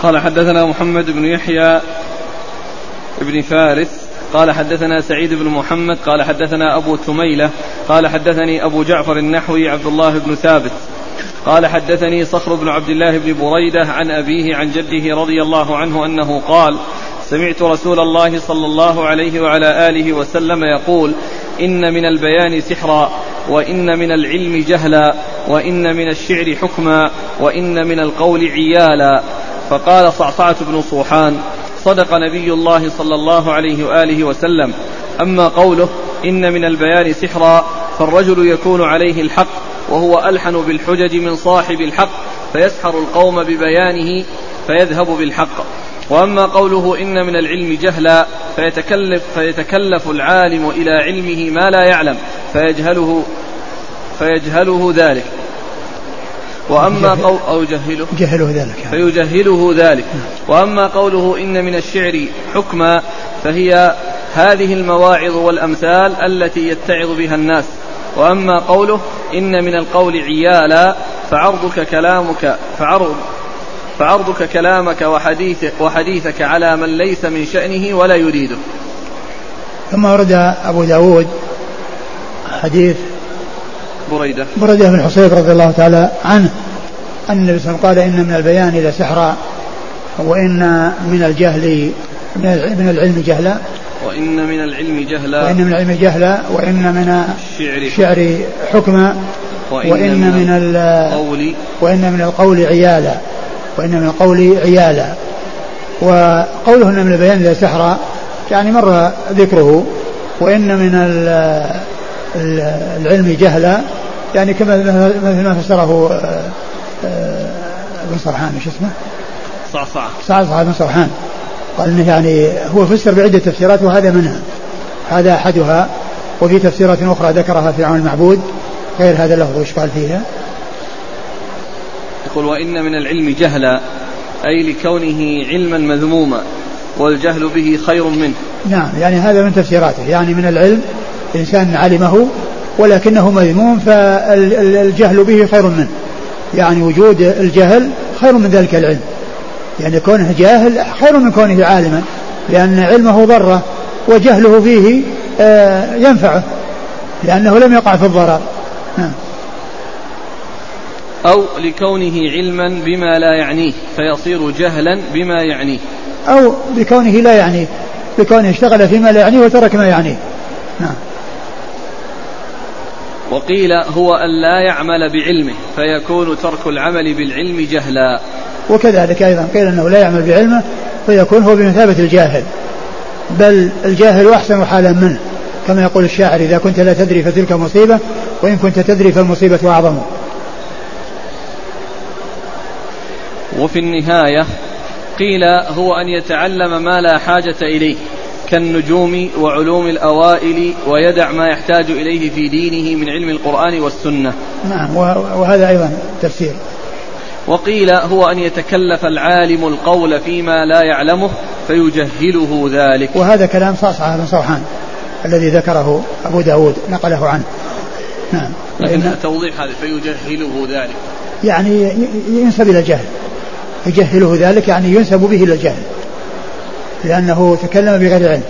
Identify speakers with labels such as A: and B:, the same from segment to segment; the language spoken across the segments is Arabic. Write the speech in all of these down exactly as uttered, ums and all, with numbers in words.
A: قال حدثنا محمد بن يحيى بن فارس قال حدثنا سعيد بن محمد قال حدثنا أبو تميلة قال حدثني أبو جعفر النحوي عبد الله بن ثابت قال حدثني صخر بن عبد الله بن بريدة عن أبيه عن جده رضي الله عنه أنه قال سمعت رسول الله صلى الله عليه وعلى آله وسلم يقول إن من البيان سحرا وإن من العلم جهلا وإن من الشعر حكما وإن من القول عيالا. فقال صعصعة بن صوحان صدق نبي الله صلى الله عليه وآله وسلم. أما قوله إن من البيان سحرا فالرجل يكون عليه الحق وهو ألحن بالحجج من صاحب الحق فيسحر القوم ببيانه فيذهب بالحق. وأما قوله إن من العلم جهلا فيتكلف, فيتكلف العالم إلى علمه ما لا يعلم فيجهله, فيجهله ذلك. وأما قول أو جهله,
B: جهله ذلك
A: فيجهله ذلك. وأما قوله إن من الشعر حكما فهي هذه المواعظ والأمثال التي يتعظ بها الناس. وأما قوله إن من القول عيالا فعرضك كلامك فعرض فعرضك كلامك وحديثك, وحديثك على من ليس من شأنه ولا يريده.
B: ثم ورد أبو داود حديث
A: بريدة
B: بريدة بن حصيب رضي الله تعالى عنه أن النبي صلى الله عليه وسلم قال إن من البيان لسحرا وإن من الجهل من العلم جهلا
A: وإن من العلم جهلا
B: وإن من العلم جهلا وإن من الشعر حكما وإن, وإن من القول وإن من القول عيالا وإن من القول عيالا. وقوله إن من البيان لسحرا يعني مر ذكره. وإن من العلم جهلا يعني كما مثل ما فسره ابن صرحان ايش اسمه
A: صعصعة
B: صعصعة بن صرحان قال انه يعني هو فسر بعدة تفسيرات وهذا منها هذا احدها. وفي تفسيرات اخرى ذكرها في عون المعبود غير هذا اللفظ وش قال فيها.
A: يقول وإن من العلم جهلا أي لكونه علما مذموما والجهل به خير منه.
B: نعم يعني هذا من تفسيراته يعني من العلم الإنسان علمه ولكنه مذموم فالجهل به خير منه يعني وجود الجهل خير من ذلك العلم يعني كونه جاهل خير من كونه عالما لأن علمه ضره وجهله فيه ينفعه لأنه لم يقع في الضرر. نعم.
A: أو لكونه علما بما لا يعنيه فيصير جهلا بما يعنيه
B: أو بكونه لا يعنيه بكونه اشتغل فيما لا يعنيه وترك ما يعنيه. نعم.
A: وقيل هو أن لا يعمل بعلمه فيكون ترك العمل بالعلم جهلا.
B: وكذلك أيضا قيل أنه لا يعمل بعلمه فيكون هو بمثابة الجاهل بل الجاهل أحسن حالا منه كما يقول الشاعر إذا كنت لا تدري فتلك مصيبة وإن كنت تدري فالمصيبة أعظم.
A: وفي النهاية قيل هو أن يتعلم ما لا حاجة إليه كالنجوم وعلوم الأوائل ويدع ما يحتاج إليه في دينه من علم القرآن والسنة.
B: نعم وهذا أيضا تفسير.
A: وقيل هو أن يتكلف العالم القول فيما لا يعلمه فيجهله ذلك.
B: وهذا كلام صعصعة بن صوحان الذي ذكره أبو داود نقله عنه. نعم.
A: لكن توضيح هذا فيجهله ذلك
B: يعني ينسب إلى الجهل يجهله ذلك يعني ينسب به إلى الجهل لأنه تكلم بغير علم.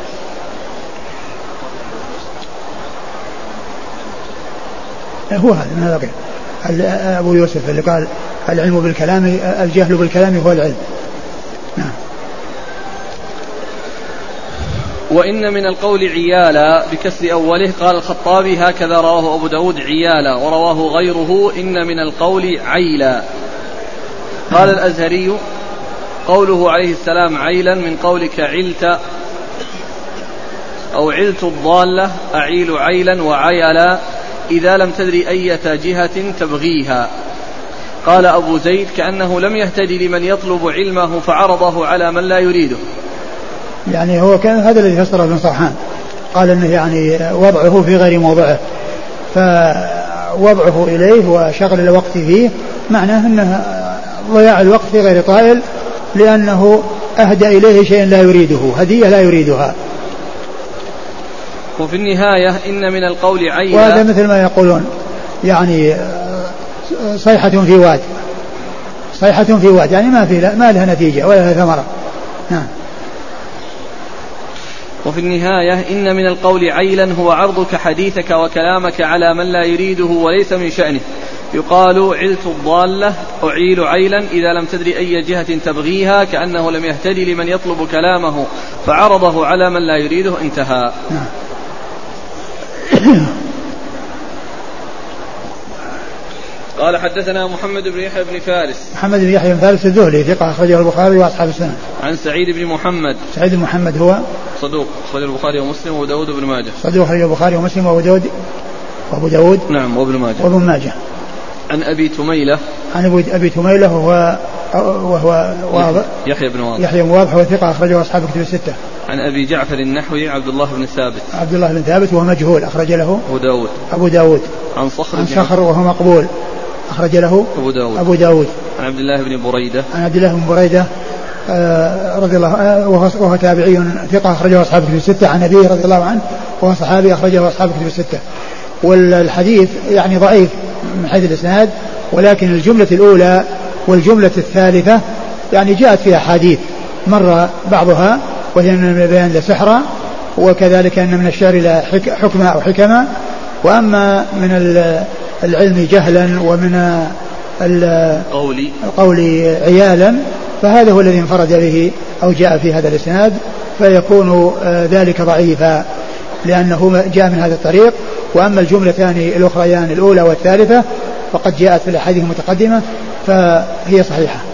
B: هو هذا من هذا أبو يوسف اللي قال العلم بالكلام الجهل بالكلام هو العلم. نعم.
A: وإن من القول عيالا بكسر أوله قال الخطابي هكذا رواه أبو داود عيالا ورواه غيره إن من القول عيلا. قال الأزهري قوله عليه السلام عيلا من قولك علت أو علت الضالة أعيل عيلا وعيلا إذا لم تدري أية جهة تبغيها. قال أبو زيد كأنه لم يهتدي لمن يطلب علمه فعرضه على من لا يريده.
B: يعني هو كان هذا الذي فسره ابن صرحان قال أنه يعني وضعه في غير موضعه فوضعه إليه وشغل الوقت فيه معناه أنه ضياع الوقت في غير طائل لأنه أهدى إليه شيء لا يريده هدية لا يريدها.
A: وفي النهاية إن من القول عيلا
B: وهذا مثل ما يقولون يعني صيحة في واد صيحة في واد يعني ما في ما لها نتيجة ولا لها ثمرة. نعم.
A: وفي النهاية إن من القول عيلا هو عرضك حديثك وكلامك على من لا يريده وليس من شأنه. يقال علت الضالة أعيل عيلا إذا لم تدري أي جهة تبغيها، كأنه لم يهتدي لمن يطلب كلامه فعرضه على من لا يريده انتهى.
B: نعم.
A: قال حدثنا محمد بن يحيى بن فارس.
B: محمد بن يحيى بن فارس الذهلي ثقة أخرجه البخاري وأصحاب السنن.
A: عن سعيد بن محمد.
B: سعيد بن محمد هو
A: صدوق أخرجه البخاري ومسلم وأبو داود وابن ماجه.
B: صدوق أخرجه البخاري ومسلم وأبو داود وأبو داود
A: نعم وابن ماجه.
B: وابن ماجه.
A: عن أبي تميلة.
B: عن أبي تميلة وهو وهو واضح
A: يحيى بن واضح.
B: يحيى بن واضح وثقة أخرجه أصحاب الكتب الستة.
A: عن أبي جعفر النحوي عبد الله بن ثابت.
B: عبد الله بن ثابت وهو مجهول أخرج له
A: أبو داود.
B: أبو داود.
A: عن صخر.
B: عن صخر وهو مقبول أخرج له
A: أبو داود.
B: أبو داود.
A: عن عبد الله بن بريدة.
B: عن عبد الله بن بريدة آه رضي الله آه وهو, وهو تابعي ثقة أخرجه أصحاب الكتب الستة عن أبيه رضي الله عنه وهو صحابي أخرجه أصحاب الكتب الستة. والحديث يعني ضعيف من حيث الإسناد، ولكن الجملة الأولى والجملة الثالثة يعني جاءت فيها أحاديث مر بعضها وهي من البيان لسحرا، وكذلك أن من الشعر لا حكمة أو حكمة، وأما من العلم جهلا ومن القول عيالا فهذا هو الذي انفرد به أو جاء في هذا الإسناد، فيكون ذلك ضعيفا لأنه جاء من هذا الطريق. وأما الجملتان الأخريان الأولى والثالثة فقد جاءت في الأحاديث المتقدمة فهي صحيحة.